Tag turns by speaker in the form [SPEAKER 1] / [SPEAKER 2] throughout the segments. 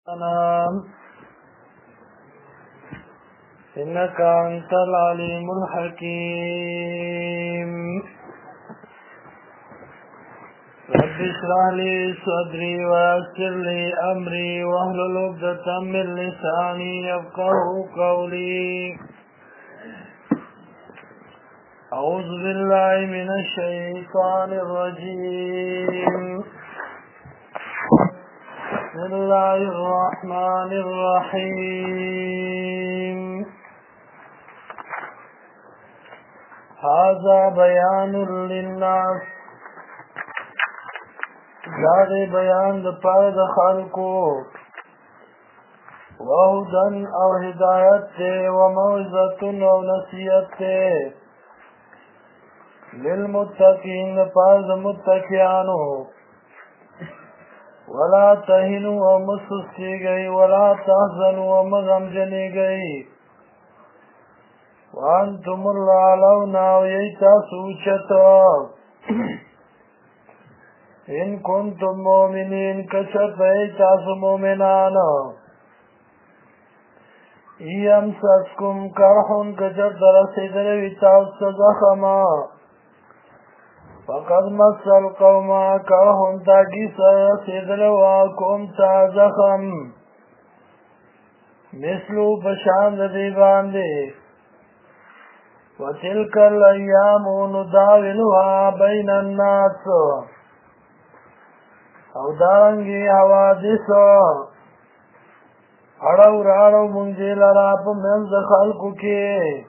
[SPEAKER 1] إنك أنت العليم الحكيم رب اشرح لي صدري ويسر لي أمري واحلل عقدة من لساني يفقهوا قولي أعوذ بالله من الشيطان الرجيم بسم الله الرحمن الرحيم هذا بيان للناس زاد بیان د پاره د خلقو وهدن او هدایت ته و موعظه او نصیحت ته للمتقین پاره د متقیانو ولا تهنوا ومسسكي ولا تحزنوا ومغمجنيغي وانتم العلون ويتا سوچتا ان كنتم مؤمنين كشف ايتا مؤمنان يمسسكم كرح كجر درسيدر ويتا زخما فقد مس القوم كرح تاگی سيدر واكم تا زخم مثلو بشان دی باندے وتلك الايام نداولها بين الناس او دارنگی حوادث اڑو راڑو منجی لرا پا منز خلقو کی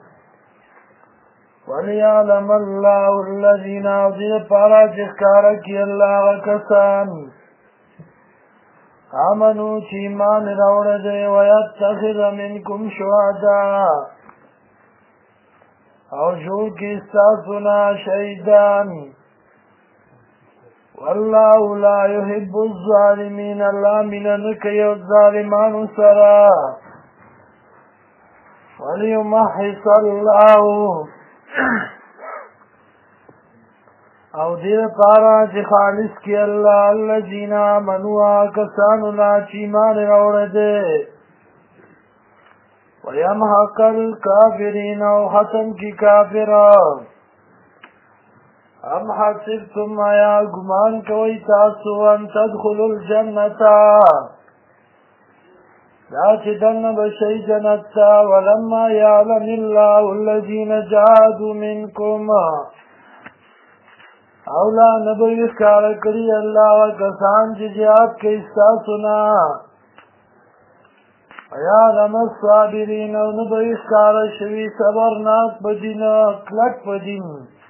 [SPEAKER 1] وَلِيَعْلَمَ اللَّهُ الَّذِينَ اَوْدِيَ پارا جخکارا کی اللہ غکسان آمنو چیمان روڑ دے وَيَتَّخِذَ مِنْكُمْ شُهَدَاءَ او جوڑ کی استاسنا شہیدان واللہ لا يحب الظالمین اللہ مننکی الظالمان سرا وَلِيُمَحِّصَ اللَّهُ او دیر پارا چی خالص کی اللہ الذین آمنوا کسانونا چیمان روڑ دے ویمحق الکافرین او ختم کی کافرہ ام حسبتم آیا گمان کوئی تاسو ان تدخلوا الجنتا لا چدن بشی جنتا ولما یعلم اللہ الذین جاہدوا منکم اولا نبی اخکار کری اللہ کسان چی جہاد کے استاسنا ویعلم الصابرین او نبی اخکار شوی صبرناک بدین کلک بدین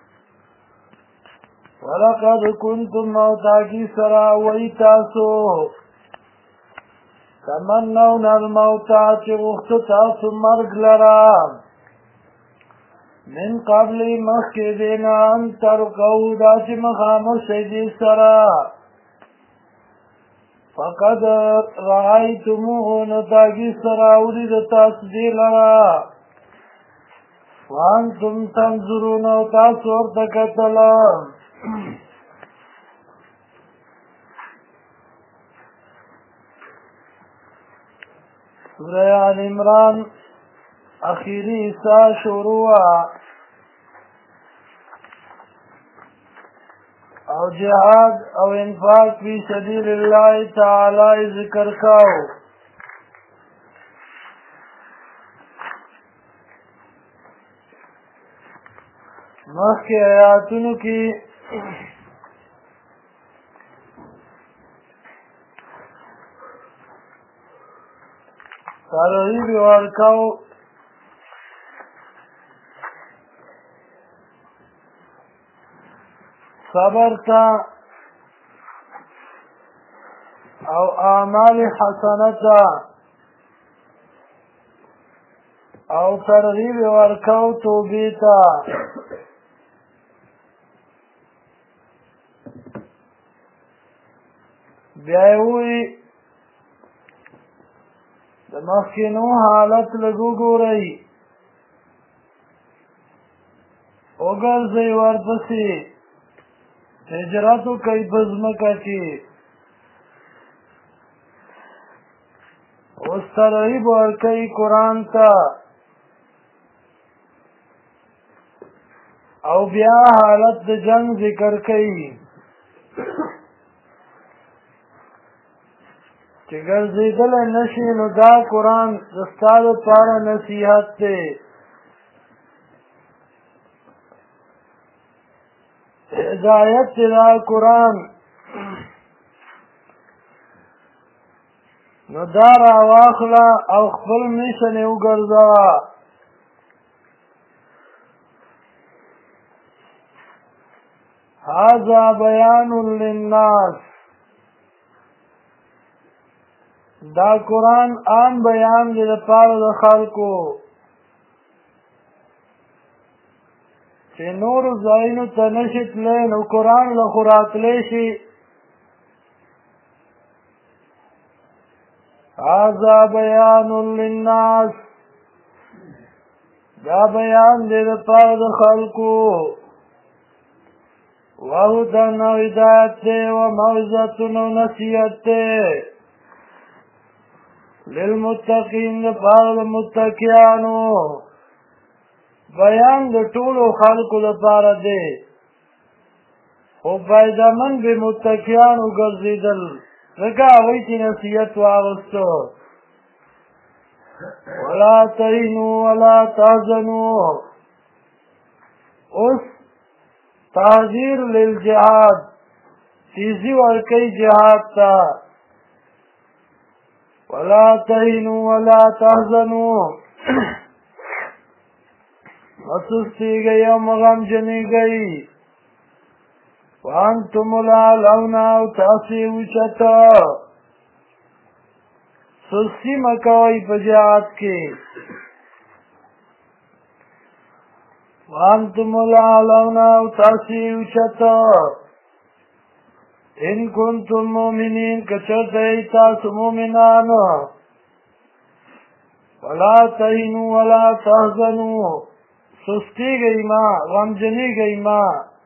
[SPEAKER 1] وَلَقَدْ كُنْتُمْ مَوْتَاكِ سَرَا وَإِتَاسُ تَمَنَّوْنَ الْمَوْتَا چِغُخْتُ تَاسُ مَرْگْ لَرَا مِنْ قَبْلِ مَخْكِدِنَ أَنْ تَرْقَوْ دَاچِ مَخَامُ سَيْدِ سَرَا فَقَدْ رَأَيْتُمُوهُ نَتَاكِ سَرَا وَرِدَ تَاسْدِي لَرَا وَأَنْتُمْ تَنْظُرُونَ وَتَاسُ وَرْتَكَتَلَ سورہ آل عمران اخیری حصہ شروع او جہاد او انفاق فی سبیل اللہ تعالی ذکر کاؤ مخ کے آیاتونو کی ترغیب ورکاو صبر تا او اعمال حسنتا او ترغیب ورکاو توبیتا بیاوی د مخکینو حالت لږ وګورئ وګرځئ ورپسې هجرت وکئ په ځمکه کې اوس ترغیب ورکوي قرآن ته او بیا حالت د جنگ ذکر کوي چې ګرځېدلی نشي نو دا قرآن د ستا دپاره نصیحت دی هدایت دی دا قرآن نو دا راواخله او خپل میشن یې وګرځوه هذا بیان للناس دا قرآن عام بیان دی دپاره د خلکو چې نورو ځایونو ته نشي تللی نو قرآن له خو راتلی شي هذا بیان للناس دا بیان دی دپاره د خلکو وهدى او هدایت دی وموعظة او نصیحت دی للمتقین دپاره د متقیانو بیان د ټولو خلکو دپاره دی خو فایدهمند به متقیانو ګرځېدل ځکه هغوی چې نصیحت واغسته ولا تهینوا ولا تحزنوا اوس تحذیر للجهاد تیزی ورکی جهاد تا ولا تهینوا ولا تحزنوا مسستی گئی او مغمجنی گئی وانتم العلون او تاسی اوچتا سستی مکوئی پا جهاد کی وانتم العلون او تاسی اوچتا ان کنتم مومنین کچرت ایتاس مومنان ولا تهینوا ولا تحزنوا سستی گئی ما غمجنی گئی ما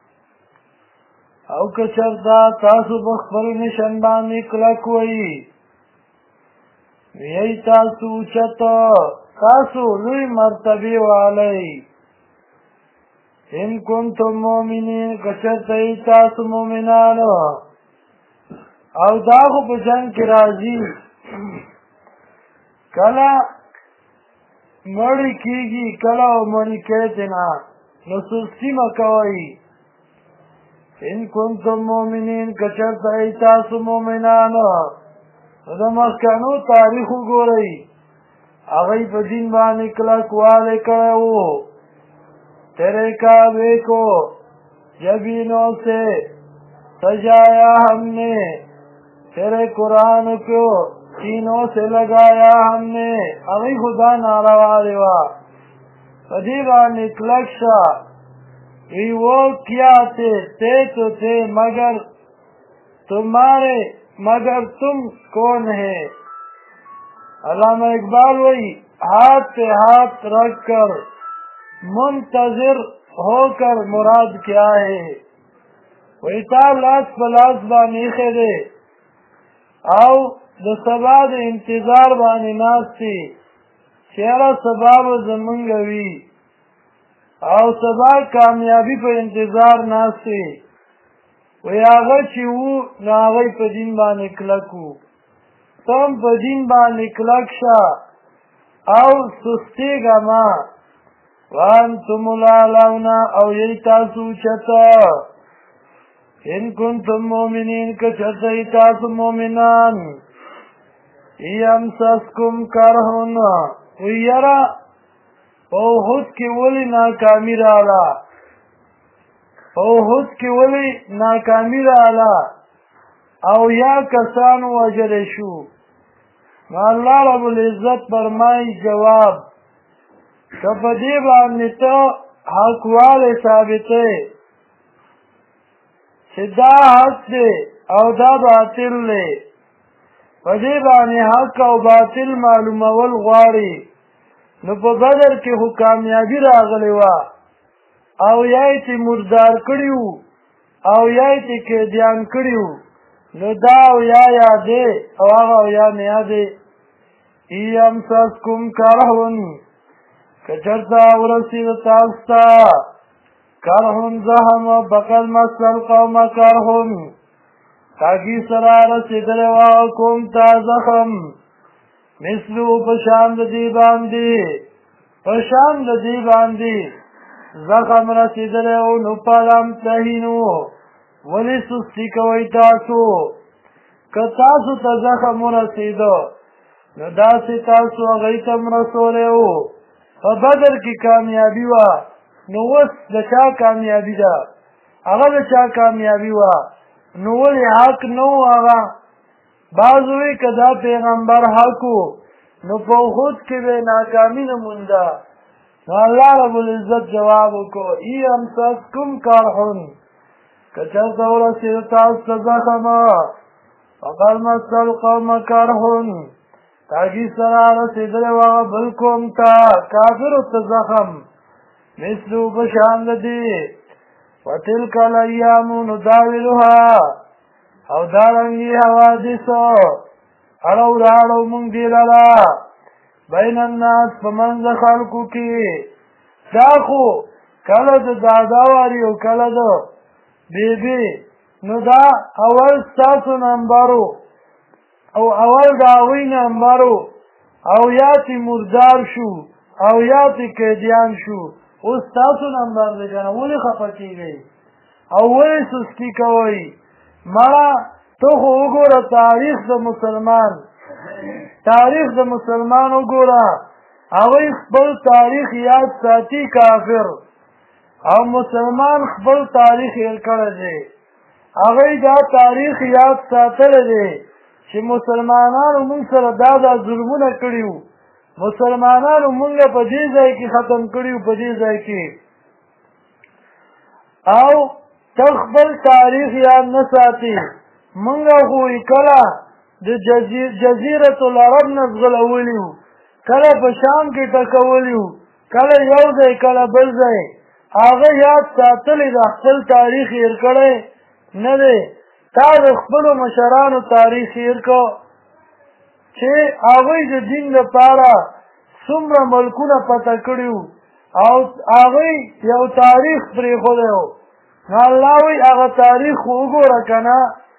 [SPEAKER 1] او کچرتا تاسو بخبل نشن بانی کلک وئی وی تاسو اوچتا تاسو لوی مرتبی والی ان کنتم مومنین کچرت ایتاس مومنان او داغو پا جنگ کی رازی کلا مڑی کیگی کلا و مڑی کہتنا نسوستی مکوئی ان کنتم مومنین کچرت ایتاس مومنان دا مخکنو تاریخو گو رئی اغی پا دین بانی کلک والے کرو تیرے کعبے کو جبینوں سے سجایا ہم نے تیرے قرآن کو سینوں سے لگایا ہم نے اغی خدا ناروا دیوا فدیبا نکلک شا وی وہ کیا تھے تو تھے مگر تمہارے مگر تم کون ہے علامہ اقبال وی ہاتھ پہ ہاتھ رکھ کر منتظر ہو کر مراد کیا ہے وی تا لاس پلاس بانی خیدے او د سبا د انتظار باندې ناستی چیرې سبا به زمونږ وي او سبا کامیابی په انتظار ناستی وی هغه چې وو نو هغوی په دین باندې کلک وو تم په دین باندې کلک شه او سستېږه مه وانتم العلون او یی تاسو اوچته ان کنتم مومنین کچرته ای تاسو مومنان یمسسکم کرهن ویرا اوحد کی ولی ناکامی رالا اوحد کی ولی ناکامی رالا او یا کسان وجل شو اللہ رب العزت فرمائی جواب کپدی باندې ته حقواله ثابته چې دا حق دی او دا باطل دی پدی باندې حق او باطل معلومول غواړي نو په بدر کې خو کامیابی راغلی وه او یا یې تی مردار کړي وو او یا یې تی قیدیان کړي وو نو دا او یا یادې او هغه او یا نه یادې یمسسکم کرهن کچرتا ورسید تاستا کرهن زخم بقد مسل قوم کرهن تاکی سرا رسیدل واغ قوم تا زخم مثلو پشاند دی باندی زخم رسیدل او نپالم تهینو ولی سستی کوئی تاسو که تاسو تا زخم رسیدو نو داسی تاسو اغیتم رسوله او بدر کی کامیابی وا نو وس د چا کامیابی ده هغه د چا کامیابی وا نو ولې حق نو هغه بعضوی که دا پیغمبر حقو نو په خود کې به ناکامی نه مونده نو الله رب العزت جواب وکړو ای امسسکم کرهن که چېرته ورسېد تاسو ته زخم فقد مس القوم کرهن تاکی سرا رسیدل واغ بل قوم تا کافر ته زخم مثلو بشاند دی وتلک الایام نداولها او دارنگی حوادثو اڑو راڑو منگ دی لرا بین الناس پمنز خلقو کی داخو کلد داداواری و کلد بیبی نو دا اول ستاسو نمبرو او اول داوی نمبرو او یاتی مردار شو او یاتی قیدیان شو اوس تاسو نمبر دی کنه ولې خفه کیږئ او ولې سستی کوئ مړه ته خو وګوره تاریخ د مسلمان وګوره هغوی خپل تاریخ یاد ساتي کافر او مسلمان خپل تاریخ هېر کړی دی هغوی دا تاریخ یاد ساتلی دی چې مسلمانانو مونږ سره دا ظلمونه کړي وو مسلمانانو مونږ په دې ځای کې ختم کړي وو په دې ځای کې او ته خپل تاریخ یاد نه ساتي مونږ خو کله د جزیرة العرب نه ځغلولي وو کله په شام کې ټکولي وو کله یو ځای کله بل ځای هغه یاد ساتلی د خپل تاریخ هېر کړی نه دی تا د خپلو مشرانو تاریخ هېر کو چې هغوی د دین لپاره څومره ملکونه فتح کړي وو او هغوی یو تاریخ پرېښودی وو نو الله وایي هغه تاریخ خو وګوره که نه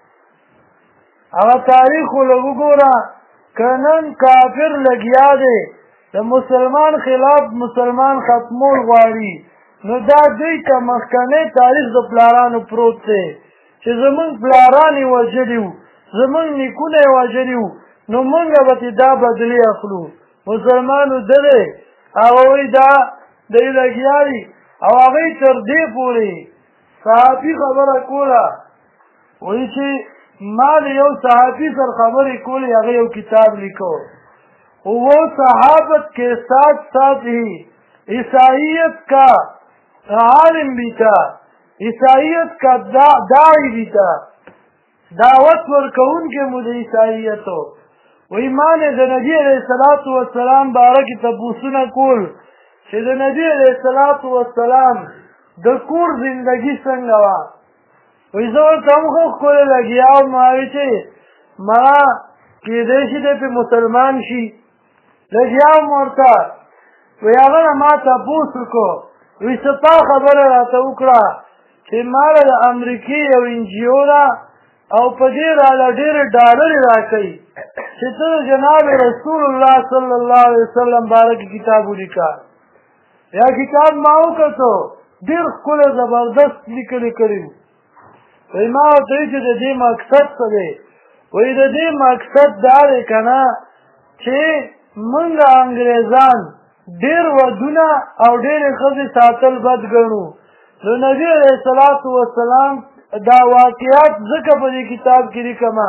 [SPEAKER 1] هغه تاریخ خو لږ وګوره که نن کافر لګیا دی د مسلمان خلاف مسلمان ختمول غواړي نو دا دوی ته مخکنی تاریخ د پلارانو پروت دی چې زمونږ پلاران یې وژلي وو زمونږ نیکونه یې وژلي وو نو مونږ به ترې دا بدلې اخلو مسلمانو ده دی هغه وایي دا دی لګیا دي او هغوی تر دې پورې صحافي خبره کوله وایي چې ما د یو صحافي سره خبرې کولې هغه یو کتاب لیکو وہ صحابت کے ساتھ ساتھ ہی عیسائیت کا عالم بھی تھا عیسائیت کا داعی بھی تھا دعوت ورکون کے مجھے عیسائیت ہو و ایمان د نبی علیہ الصلوۃ والسلام بارک تبوسنا کول چې د نبی علیہ الصلوۃ والسلام د کور زندگی څنګه وا وې زه ورته هم خو ښکلې لګیا ما وی چې ما کېدای شي د مسلمان شي لګیا ورته وی هغه ما تپوس وکړو وی څه تا خبره راته وکړه چې ما له امریکې یو انجیو ده او په دې راله ډېرې ډالرې راکوي چې ته د جناب رسول الله صلی الله علیه وسلم باره کې کتاب ولیکه یا کتاب ما وکتو ډېر ښکلی زبردست لیکلي کړي وی ما ورته وایي چې د دې مقصد څه دی وی د دې مقصد دا دی که نه چې موږ انګریزان ډېر ودونه او ډېرې ښځې ساتل بد ګڼو نو نبي علیه الصلاة والسلام دا واقعات ځکه په دې کتاب کې لیکمه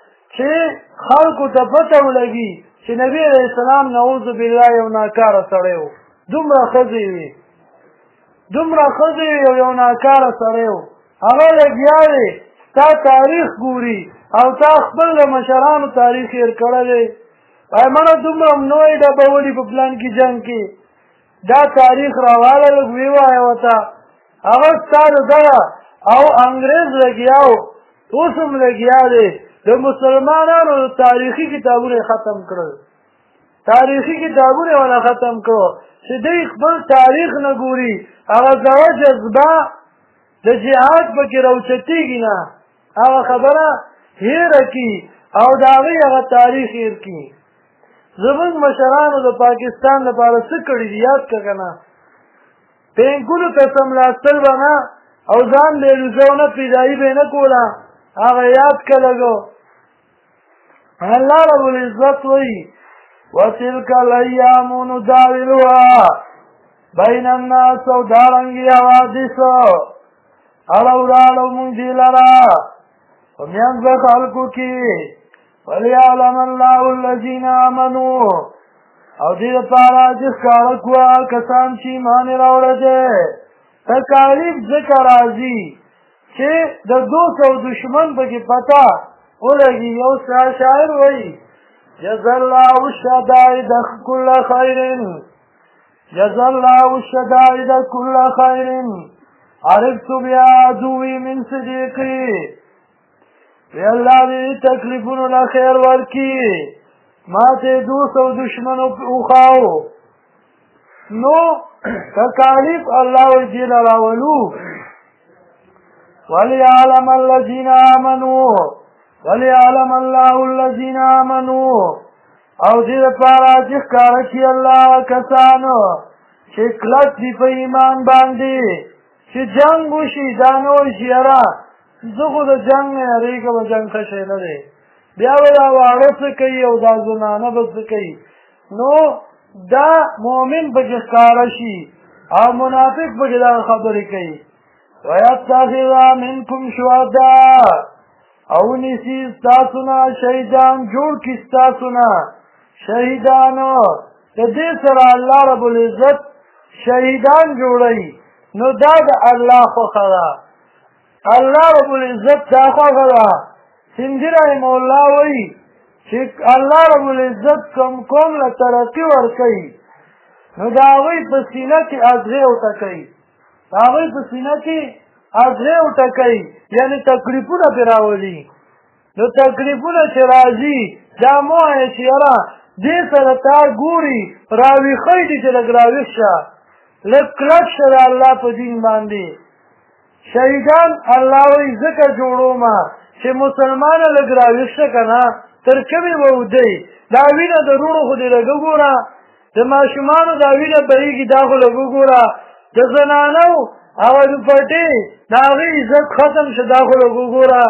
[SPEAKER 1] چې خلکو ته پته ولګي چې نبي علیه السلام نعوذ بالله یو ناکاره سړی و دومره ښځې وي او یو ناکاره سړی و هغه لګیا دی تا تاریخ ګوري او تا خپل د مشرانو تاریخ هېر کړی مړه دومره نوی ډبولي په پلان کې جنګ کې دا تاریخ راواله لږ ویوایه ورته هغه ستا د دغه او انګریز لګیا و اوس هم لګیا دی د مسلمانانو تاریخي کتابونه یې ختم کړل تاریخي کتابونه ولا ختم کړو چې دوی خپل تاریخ نه ګوري هغه زړه جذبه د جهاد پکې راوچتېږي نه هغه خبره هېره کړي او د هغې هغه تاریخ هېر کړي زموږ مشرانو د پاکستان لپاره څه کړي دي یاد کړه که نه پینکونو ته څملاستل به نه او ځان بېلوزونه پیدایي به یې نه کوله هغه یاد کړه لږو الله رب العزت وایي وتلك الأيام نداولها بين الناس او دارنګي حوادث اړو مونږ دي لرا ومیانځ خلکو کې وليعلم الله الذين آمنوا او دې لپاره چې ښکاره کړه کسان چې ایمان راوړل دي تکالیف ذکر راځي چې د دوست او دشمن پکې پتا ولګي یو شاعر وایي جزا الله الشدائد كل خير جزا الله الشدائد كل خير عرفت بها عدوي من صديقي وی اللہ دی تکلیفون لا خیر ورکی ما تے دوست و دشمن اخاو نو تکالیف اللہ و دین راولو وَلِيَعْلَمَ الَّذِينَ آمَنُوا وَلِيَعْلَمَ اللَّهُ الَّذِينَ آمَنُوا او دې لپاره چې ښکاره کړي الله کسانو چې کلک دي په ایمان باندې چې جنګ وشي دا نه وشي یاره زه خو د جنګ نه یارېږم جنګ ښه شی نه دی بیا به دا واړه څه کوي او دا زنانه به څه کوي نو دا مؤمن پکې ښکاره شي او منافق پکې دا خبرې کوي وَيَتَّخِذَ مِنكُمْ شُهَدَاءَ او نیسی ستاسونا شهیدان جوړ کی ستاسونا شهیدانو د دې سره الله رب العزت شهیدان جوړي نو دا د الله خوښه ده الله رب العزت دا خوښه ده سندي رحمه الله وایي چې الله رب العزت کوم له ترقي ورکوي نو د هغوی په سینه کې ازغې وټکوي د هغوی په سینه کې ازغې وټکوي یعنې تکلیفونه پرې راولي نو تکلیفونه چې راځي دا مه وایه چې یاره دې سره تا ګوري راویښی دي چې لږ راویښ شه لږ کلک شه د الله په دین باندې شهیدان الله وایي ځکه جوړومه چې مسلمانه لږ راویښ شه که نه تر کومې به ودی دا وینه د روڼو خو دې لږ وګوره د ماشومانو دا وینه بهیږي دا خو لږ وګوره د زنانو هغه دوپټې د هغې عزت ختم شه دا خو لږ وګوره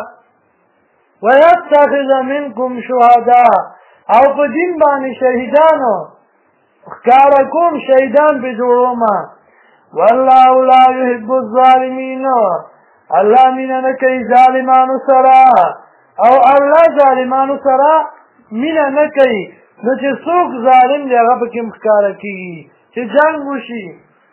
[SPEAKER 1] وَيَتَّخِذَ مِنكُمْ شُهَدَاءَ او په دین باندې شهیدانو ښکاره کوم شهیدان پې جوړومه والله لا يحب الظالمین الله مینه نه کوي ظالمانو سره او الله ظالمانو سره مینه نه کوي نو چې څوک ظالم دی هغه پکې ښکاره کېږي چې جنګ وشي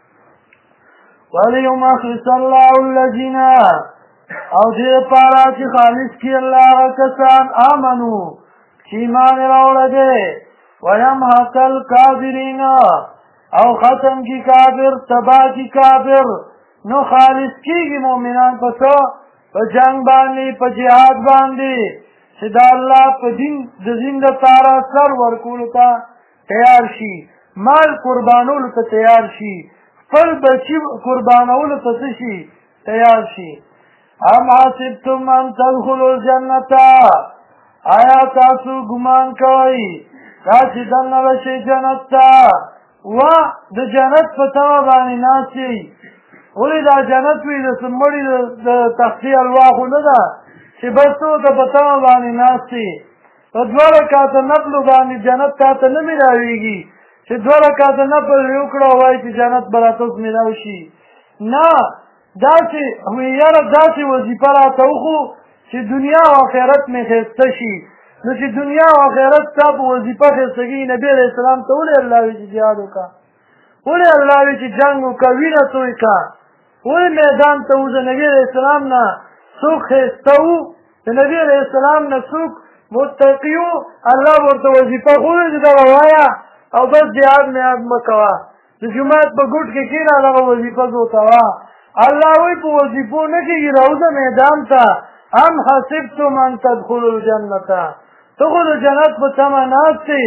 [SPEAKER 1] وَلِيُمَخْلِصَ اللَّهُ الَّذِينَ او دې لپاره چې خالص کړي الله هغه کسان آمنو چې ایمان یې راوړی دی وَيَمْحَقَ الْكَافِرِينَ او ختم کی کافر تباہ کی کافر نو خالص کېږي مؤمنان په څه په جنګ باندې په جهاد باندې چې د الله په دین د دین دپاره سر ورکولو ته تیار شي مال قربانولو ته تیار شي خپل بچي قربانولو ته څه شي تیار شي ام حسبتم ان تدخلوا الجنة آیا تاسو ګمان کوئ دا چې دننه به شئ جنت ته و د جنت په تمه باندې ناست یئ ولې دا جنت وي د مړي د تختې الوا خو نه ده چې بس ته ورته په تمه باندې ناست یې په دوه رکعته نفلو باندې جنت تا ته نه میلاویږي چې دوه رکعته نفل یې وکړه او وایي چې جنت به راته اوس میلاو شي نه داسې یاره داسې وظیفه راته وخو چې دنیا او آخرت مې ښایسته شي نو چې دنیا او آخرت ستا په وظیفه ښایسته کېږي نبي علیه السلام ته ولې الله وي چې جهاد وکړه ولې الله وي چې جنګ وکړه وینه توی کړه ولې میدان ته وځه نبي علیه السلام نه څوک ښایسته وو د نبي علیه السلام نه څوک متقي وو الله ورته وظیفه ښودې چې دغه وایه او بس جهاد میاد مه کوه د جومات په ګوټ کې کښېنه دغه وظیفه زه کوه الله وایي په وظیفو نه کېږي راوځه میدان ته ام حسبتم ان تدخلوا الجنة ته خو د جنت په تمه ناست یې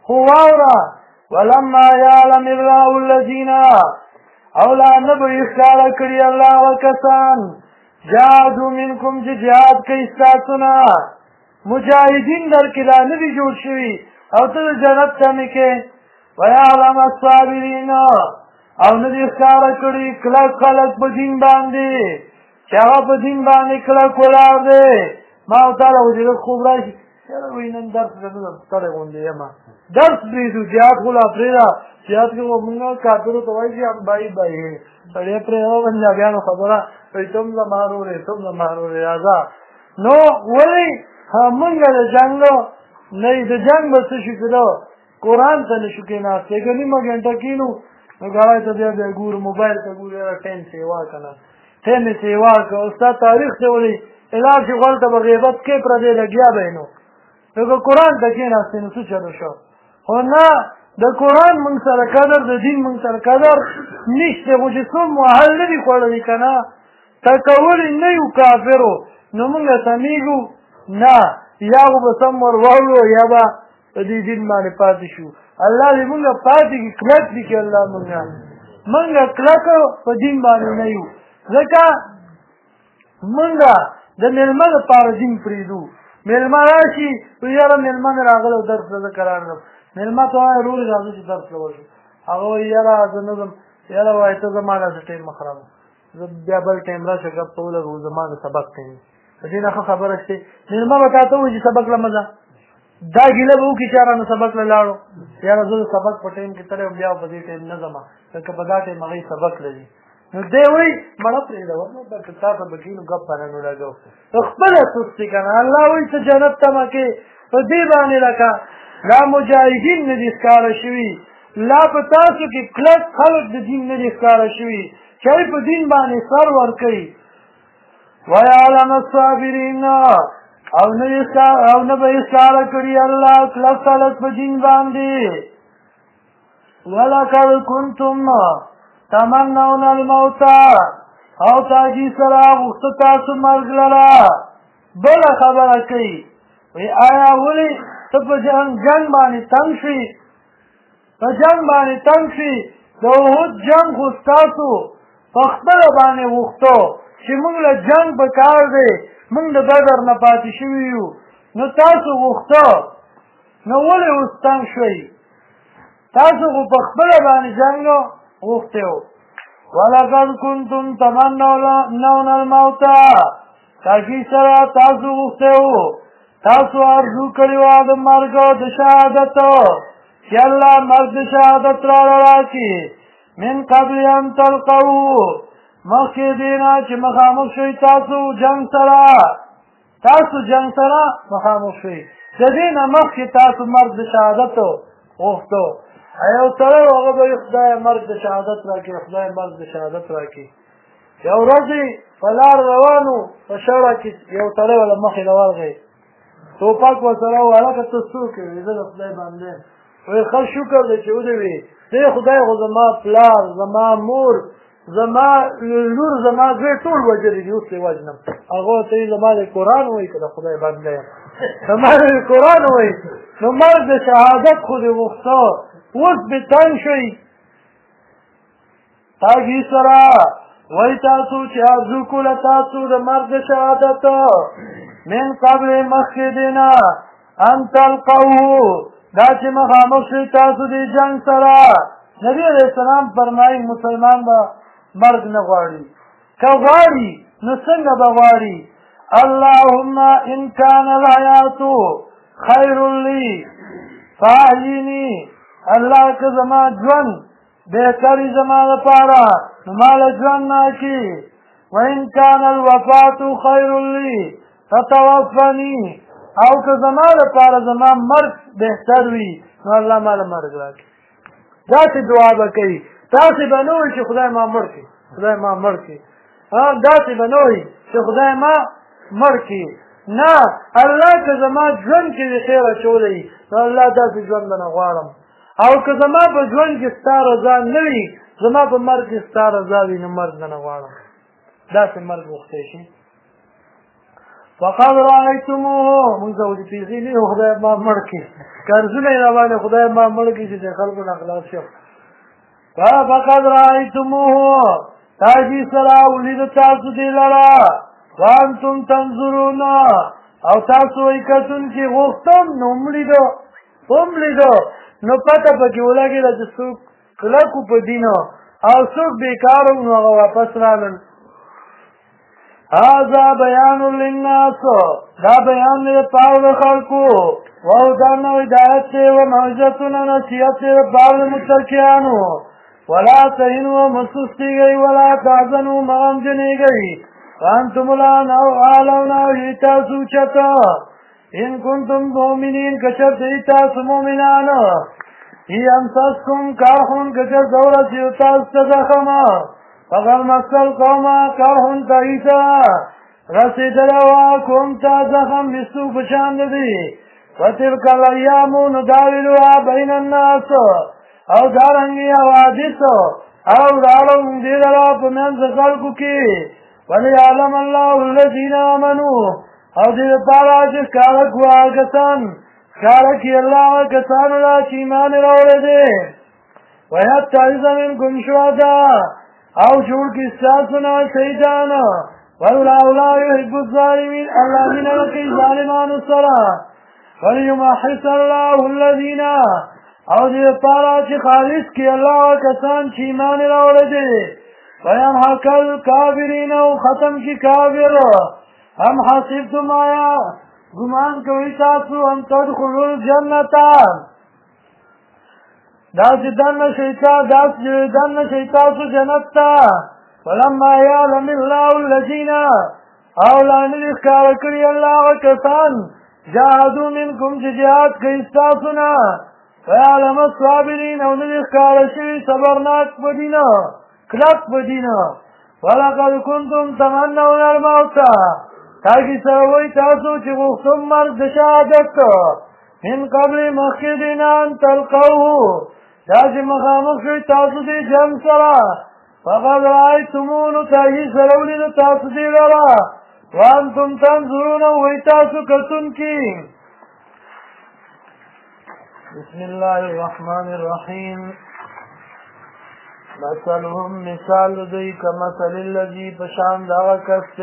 [SPEAKER 1] خو واوره ولما یعلم الله الذین او لا نه به یې ښکاره کړي الله هغه کسان جهادوا منکم چې جهاد کوي ستاسو نه مجاهدین در کې لا نه دي جوړ شوي او ته د جنت تمې کې ویعلم الصابرین او نه دي ښکاره کړي کلک خلک په دین باندې چې هغه په دین باندې کلک ولاړ دی ما ورته ویل چې لږ خوب راشي یاره وایي نن درس نه ستړی غوندې یم درس پرېږدو جهاد خو لا پرېږده جهاد کې خو مونږ کافرو ته وایي چې بایي بایي سړی پرېږده پنجابیانو خبره وایي تم زما ورورې تم زما ورورې راځه نو ولې مونږ د جنګ نه د جنګ به څه شو کېده قرآن ته نه شو کېناستې که نیمه ګنټه کېنو نو ګاړی ته بیا بیا ګورو موبایل ته ګورو یاره ټایم سیوا که نه ټایم یې سیوا که او ستا تاریخ ته ولې علاج چې غول ته به غیبت کې پردې لګیا به یې نو نو که قرآن ته کېناستې نو څه چلو شو خو نه د قرآن مونږ سره قدر د دین مونږ سره قدر نشته خو چې څوم وهل نه دي خوړلي که نه تکولي نه یو کافرو نو مونږ سمیږو نه یا خو به سم ور واړو یا به په دې دین باندې پاتې شو الله دې مونږ پاتې کړي کلک دي کړي الله مونږ کلک په دین باندې نه یو ځکه مونږ د مېلمه دپاره دین پرېږدو مېلمه راشي وایي یاره مېلمه مې راغلی او درس له زه قرار کړم مېلمه ته وایه رورې راځه چې درس له وشو هغه وایي یاره زه نه ځم یاره وایي ته زما داسې ټایم مه خرابه زه بیا بل ټایم راشه ګپ ته ولګو زما د سبق ټایم په دې نه ښه خبره شته مېلمه به تا ته وایي چې سبق له مه ځه دا ګیله به وکړي چې یاره نو سبق له لاړو یاره زه د سبق په ټایم کې تللی بیا په دې ټایم نه ځم ځکه په دا ټایم هغوی سبق لري نو دی وایي مړه پرېږده نو که تا ته به کېنو ګپ باندې نو لګو خپله سستي که نه الله وایي ته جنت تمه کې په دې باندې لکه لا مجاهدین نه دي ښکاره شوي لا په تاسو کې کلک خلک د دین نه دي ښکاره شوي چې هغوی په دین باندې سر ورکوي ویعلم الصابرین او نه به یې ښکاره کړي الله کلک خلک په دین باندې ولقد کنتم تمنون الموت او تاجی سره غوښته تاسو مرګ لره بله خبره کوي وی آیا ولې ته په جنګ باندې تنګ شي په جنګ باندې تنګ شي د احد جنګ خو ستاسو په خپله باندې غوښتو چې موږ له جنګ په کار دی موږ د بدر نه پاتې شوي یو نو تاسو غوښته نو ولې اوس تنګ شوئ تاسو خو په خپله باندې جنګ غوښتی و ولقد کنتم تمنون الموت تاکي سره تاسو غوښتی و تاسو ارزو کړي وه د مرګ د شهادت چې الله مرګ د شهادت راله راکړي من قبل ان تلقوه مخکې دې نه چې مخامخ شئ تاسو جنګ سره مخامخ شئ د دې نه مخکې تاسو مرګ د شهادت غوښتو یو سړی و هغه به یې خدای مرګ د شهادت راکړي خدای مرګ د شهادت راکړي یو ورځ په لار روان و په شوړه کې یو سړی له مخې له ورغی ټوپک ورسره و هلکه ته څوک یې زه د خدای بنده یم وایي ښه شکر دی چې ودرېدې دی خدای خو زما پلار زما مور زما لور زما زوی ټول وژلي دي اوس یې وژنم هغه ورته وایي زما د قرآن وایي که د خدای بنده یم زما د قرآن وایي نو مرګ د شهادت خو دې غوښته اوس به تنګ شئ تاګي سره وایي تاسو چې ارزو کوله تاسو د مرګ د شهادت من قبل مخکې دې نه ان تلقوه دا چې مخامخ شئ تاسو د جنګ سره نبي علیه السلام فرمایي مسلمان به مرګ نه غواړي که غواړي نو څنګه به غواړي اللهم ان کان الحیات خیر لی فاحییني الله که زما ژوند بهتري زما لپاره نو ماله ژوند راکړي وان کان الوفات خیر لی فتوفني او که زما لپاره زما مرګ بهتر وي نو الله ماله مرګ راکړي داسې دعا به کوي داسې به نه وایي چې خدای ما مړ کړي داسې به نه وایي چې خدای ما مړ کړي نه الله که زما ژوند کې د خیر اچولی نو الله داسې ژوند به نه غواړم او که زما په ژوند کې ستا رضا نه وي زما په مرګ کې ستا رضا وي نو مرګ به نه غواړم داسې مرګ غوښتی شي فقد رأيتموه موږ ته دې پیسې نه خدای ما مړ کړي قرضونه یې راباندې خدای ما مړ کړي چې د خلکو نه خلاص شم فقد رأيتموه تاجي سره ولید تاسو دې لرا وانتم تنظرون او تاسو یې کتون چې غوښتم نو ملیدو نو پته پکې ولګېده چې څوک کلکو په دینو او څوک بیکارو نو هغه واپس رالل هذا بیان للناس دا بیان دی پاره د خلکو وهدى هدایت دی وموعظة نصیحت دی پاره د متقیانو ولا تهنوا مسستیږئ ولا تحزنوا مغمجنیږئ وانتم الاعلون تاسو اوچته ان کنتم مؤمنین کچرته تاسو مؤمنان یمسسکم کرح کچر دورت تاسو ته زخم فقد مس القوم کرح تئیسا رسیدلی وه کوم ته زخم مستو په شان دی وتلک الایام نداولها بین الناس او دارنګې حوادث او راړو دې لرا په منځ خلکو کې وليعلم الله الذين آمنوا او دې لپاره چې ښکاره کړو هغه کسان ښکاره کړي الله هغه کسانو له چې ایمان یې راوړی دی ویتخذ منکم شهداء او جوړ کړي ستاسو نه شهیدان والله لا يحب الظالمين الله مینه نه کوي ظالمانو سره وليمحص الله الذين او دې لپاره چې خالص کړي الله هغه کسان چې ایمان یې راوړی دی ويمحق الكافرين او ختم کی کافر هم حسبتم آیا گمان کوي تاسو ان تدخلوا الجنه داس دن شیطان جنت تا فلما يعلم الله الذين او لان اخکار کړی الله کسان جاهدوا منكم جهاد کوي تاسو نه ويعلم الصابرين او نه اخکار شي صبرناک بدینه کلک بدینه ولقد كنتم تمنون الموت تاکي سوي تاسو چې غوښتم مرګ د شهادت من قبل مخکې ان تلقوه دا چې مخامخ شوي تاسو دې جنګ سره فقد رأيتموه تاکي سره ولید تاسو دې لره وانتم تنظرون وی تاسو کتونکي بسم الله الرحمن الرحيم مثلهم مثال دی کمثل الذی پشان دا کس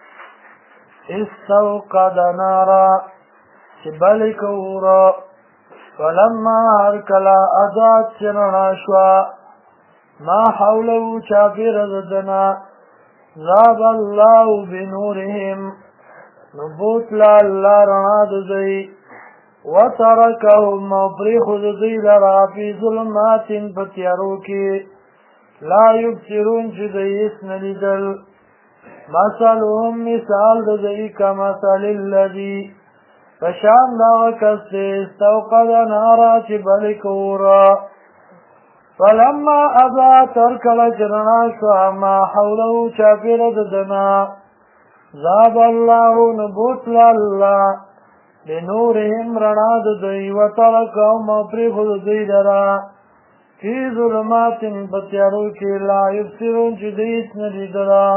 [SPEAKER 1] استوقد نارا چې بل کورا فلما هرکلا اذات چرنا شوا ما حوله چاپیر ددنا ذاب الله بنورهم نبوت لا الله رنا ددی وترکهم مبریخ ددی لرا فی ظلمات پتیارو کی لا یبصرون چې دیس نلیدل مثلهم مثال دی کمثل الذی فشان دا کس استوقد نارا چې بل کورا فلما اضاءت ترکل جرنا شو ما حوله چاپیر ددنا ذاب الله نبوت الله لنورهم رنا ددی وترکهم مبریخ ددی لرا فی ظلمات پتیارو کی لا یبصرون چې دیس نلیدلا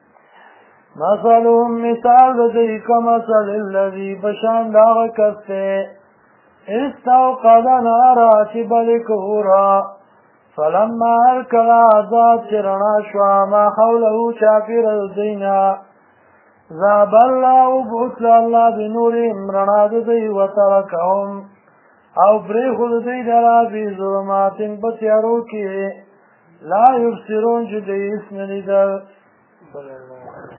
[SPEAKER 1] مثلهم مثال دی کمثل الذی بشان داغ کسته استوقد نارا چې بل کورا فلما هرکلا ذات چرنا شوا ما حوله چاپیر دینا ذاب الله بوتل الله بنورهم رنا دی وترکهم او پریخود دی درا بی ظلماتن پتیارو کی لا یبصرون چې دیس نلیدل